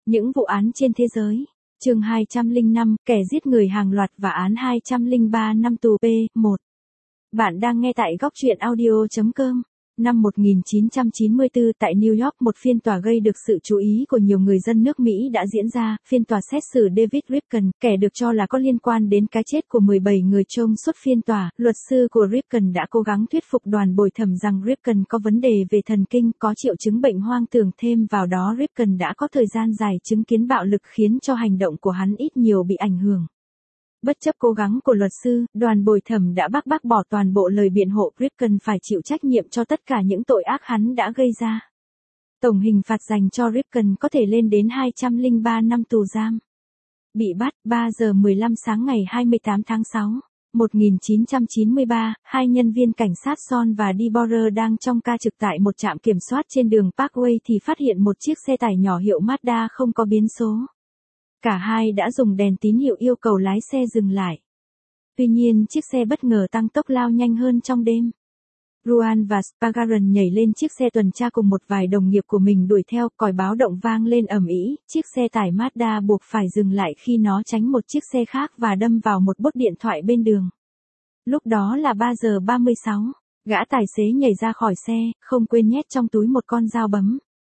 Những vụ án trên thế giới. Chương 205, kẻ giết người hàng loạt và án 203 năm tù P1. Bạn đang nghe tại góc truyện audio.com. Năm 1994 tại New York, một phiên tòa gây được sự chú ý của nhiều người dân nước Mỹ đã diễn ra. Phiên tòa xét xử David Rivkin, kẻ được cho là có liên quan đến cái chết của 17 người trong suốt phiên tòa. Luật sư của Rivkin đã cố gắng thuyết phục đoàn bồi thẩm rằng Rivkin có vấn đề về thần kinh, có triệu chứng bệnh hoang tưởng. Thêm vào đó, Rivkin đã có thời gian dài chứng kiến bạo lực khiến cho hành động của hắn ít nhiều bị ảnh hưởng. Bất chấp cố gắng của luật sư, đoàn bồi thẩm đã bác bỏ toàn bộ lời biện hộ. Rivkin phải chịu trách nhiệm cho tất cả những tội ác hắn đã gây ra. Tổng hình phạt dành cho Rivkin có thể lên đến 203 năm tù giam. Bị bắt 3 giờ 15 sáng ngày 28 tháng 6, 1993, hai nhân viên cảnh sát Son và Deborah đang trong ca trực tại một trạm kiểm soát trên đường Parkway thì phát hiện một chiếc xe tải nhỏ hiệu Mazda không có biến số. Cả hai đã dùng đèn tín hiệu yêu cầu lái xe dừng lại. Tuy nhiên chiếc xe bất ngờ tăng tốc lao nhanh hơn trong đêm. Ruan và Spagaran nhảy lên chiếc xe tuần tra cùng một vài đồng nghiệp của mình đuổi theo, còi báo động vang lên ầm ĩ, chiếc xe tải Mazda buộc phải dừng lại khi nó tránh một chiếc xe khác và đâm vào một bốt điện thoại bên đường. Lúc đó là 3 giờ 36, gã tài xế nhảy ra khỏi xe, không quên nhét trong túi một con dao bấm.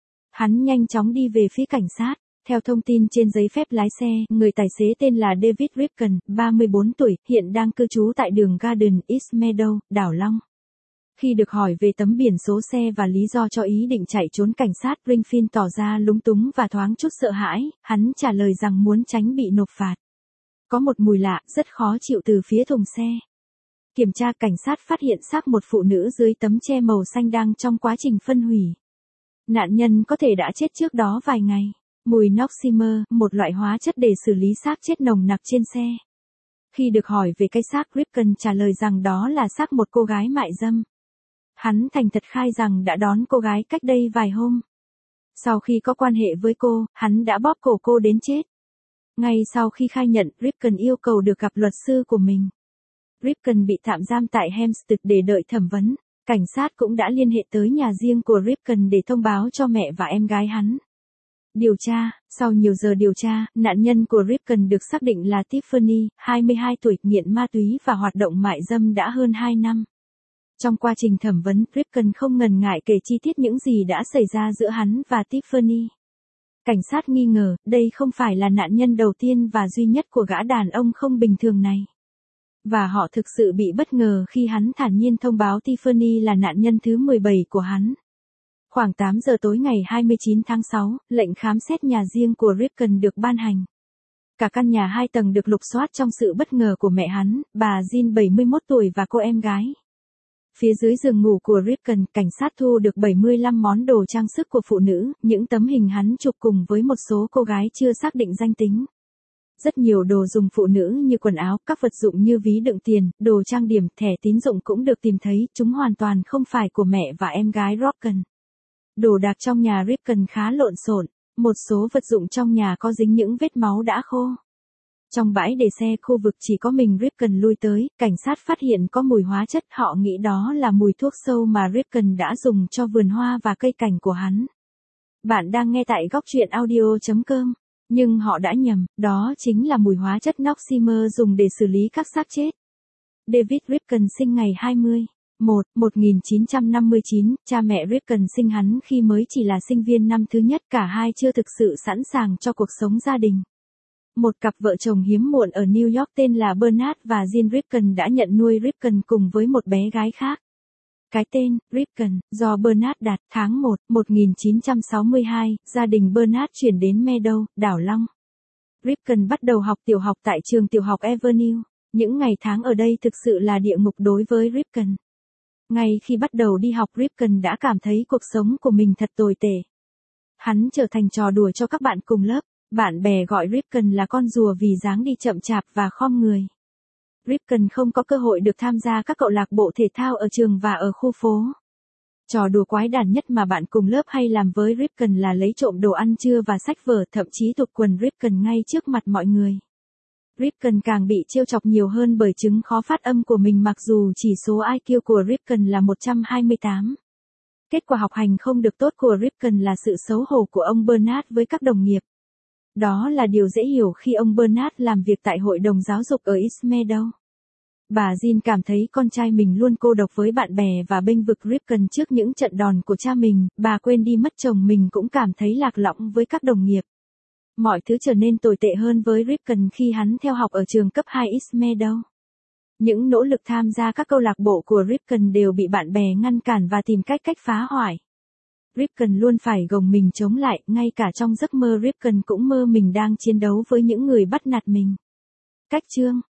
Hắn nhanh chóng đi về phía cảnh sát. Theo thông tin trên giấy phép lái xe, người tài xế tên là David Rivkin, 34 tuổi, hiện đang cư trú tại đường Garden East Meadow, đảo Long. Khi được hỏi về tấm biển số xe và lý do cho ý định chạy trốn cảnh sát, Rivkin tỏ ra lúng túng và thoáng chút sợ hãi. Hắn trả lời rằng muốn tránh bị nộp phạt. Có một mùi lạ, rất khó chịu từ phía thùng xe. Kiểm tra, cảnh sát phát hiện xác một phụ nữ dưới tấm che màu xanh đang trong quá trình phân hủy. Nạn nhân có thể đã chết trước đó vài ngày. Mùi Noxemer, một loại hóa chất để xử lý xác chết nồng nặc trên xe. Khi được hỏi về cái xác, Rivkin trả lời rằng đó là xác một cô gái mại dâm. Hắn thành thật khai rằng đã đón cô gái cách đây vài hôm. Sau khi có quan hệ với cô, hắn đã bóp cổ cô đến chết. Ngay sau khi khai nhận, Rivkin yêu cầu được gặp luật sư của mình. Rivkin bị tạm giam tại Hempstead để đợi thẩm vấn. Cảnh sát cũng đã liên hệ tới nhà riêng của Rivkin để thông báo cho mẹ và em gái hắn. Điều tra. Sau nhiều giờ điều tra, nạn nhân của Rivkin được xác định là Tiffany, 22 tuổi, nghiện ma túy và hoạt động mại dâm đã hơn 2 năm. Trong quá trình thẩm vấn, Rivkin không ngần ngại kể chi tiết những gì đã xảy ra giữa hắn và Tiffany. Cảnh sát nghi ngờ, đây không phải là nạn nhân đầu tiên và duy nhất của gã đàn ông không bình thường này. Và họ thực sự bị bất ngờ khi hắn thản nhiên thông báo Tiffany là nạn nhân thứ 17 của hắn. Khoảng 8 giờ tối ngày 29 tháng 6, lệnh khám xét nhà riêng của Rivkin được ban hành. Cả căn nhà 2 tầng được lục soát trong sự bất ngờ của mẹ hắn, bà Jean 71 tuổi và cô em gái. Phía dưới giường ngủ của Rivkin, cảnh sát thu được 75 món đồ trang sức của phụ nữ, những tấm hình hắn chụp cùng với một số cô gái chưa xác định danh tính. Rất nhiều đồ dùng phụ nữ như quần áo, các vật dụng như ví đựng tiền, đồ trang điểm, thẻ tín dụng cũng được tìm thấy, chúng hoàn toàn không phải của mẹ và em gái Rivkin. Đồ đạc trong nhà Rivkin khá lộn xộn, một số vật dụng trong nhà có dính những vết máu đã khô. Trong bãi để xe khu vực chỉ có mình Rivkin lui tới, cảnh sát phát hiện có mùi hóa chất, họ nghĩ đó là mùi thuốc sâu mà Rivkin đã dùng cho vườn hoa và cây cảnh của hắn. Bạn đang nghe tại góc truyện audio.com, nhưng họ đã nhầm, đó chính là mùi hóa chất Noxemer dùng để xử lý các xác chết. David Rivkin sinh ngày 1959, cha mẹ Rivkin sinh hắn khi mới chỉ là sinh viên năm thứ nhất, cả hai chưa thực sự sẵn sàng cho cuộc sống gia đình. Một cặp vợ chồng hiếm muộn ở New York tên là Bernard và Jean Rivkin đã nhận nuôi Rivkin cùng với một bé gái khác. Cái tên, Rivkin, do Bernard đặt, tháng 1, 1962, gia đình Bernard chuyển đến Meadow, đảo Long. Rivkin bắt đầu học tiểu học tại trường tiểu học Avenue. Những ngày tháng ở đây thực sự là địa ngục đối với Rivkin. Ngay khi bắt đầu đi học, Rivkin đã cảm thấy cuộc sống của mình thật tồi tệ. Hắn trở thành trò đùa cho các bạn cùng lớp. Bạn bè gọi Rivkin là con rùa vì dáng đi chậm chạp và khom người. Rivkin không có cơ hội được tham gia các câu lạc bộ thể thao ở trường và ở khu phố. Trò đùa quái đản nhất mà bạn cùng lớp hay làm với Rivkin là lấy trộm đồ ăn trưa và sách vở, thậm chí tụt quần Rivkin ngay trước mặt mọi người. Rivkin càng bị trêu chọc nhiều hơn bởi chứng khó phát âm của mình mặc dù chỉ số IQ của Rivkin là 128. Kết quả học hành không được tốt của Rivkin là sự xấu hổ của ông Bernard với các đồng nghiệp. Đó là điều dễ hiểu khi ông Bernard làm việc tại hội đồng giáo dục ở Ismail. Bà Jean cảm thấy con trai mình luôn cô độc với bạn bè và bênh vực Ripken trước những trận đòn của cha mình, bà quên đi mất chồng mình cũng cảm thấy lạc lõng với các đồng nghiệp. Mọi thứ trở nên tồi tệ hơn với Ripken khi hắn theo học ở trường cấp 2 Ismail. Những nỗ lực tham gia các câu lạc bộ của Ripken đều bị bạn bè ngăn cản và tìm cách phá hoại. Ripken luôn phải gồng mình chống lại, ngay cả trong giấc mơ Ripken cũng mơ mình đang chiến đấu với những người bắt nạt mình. Cách chương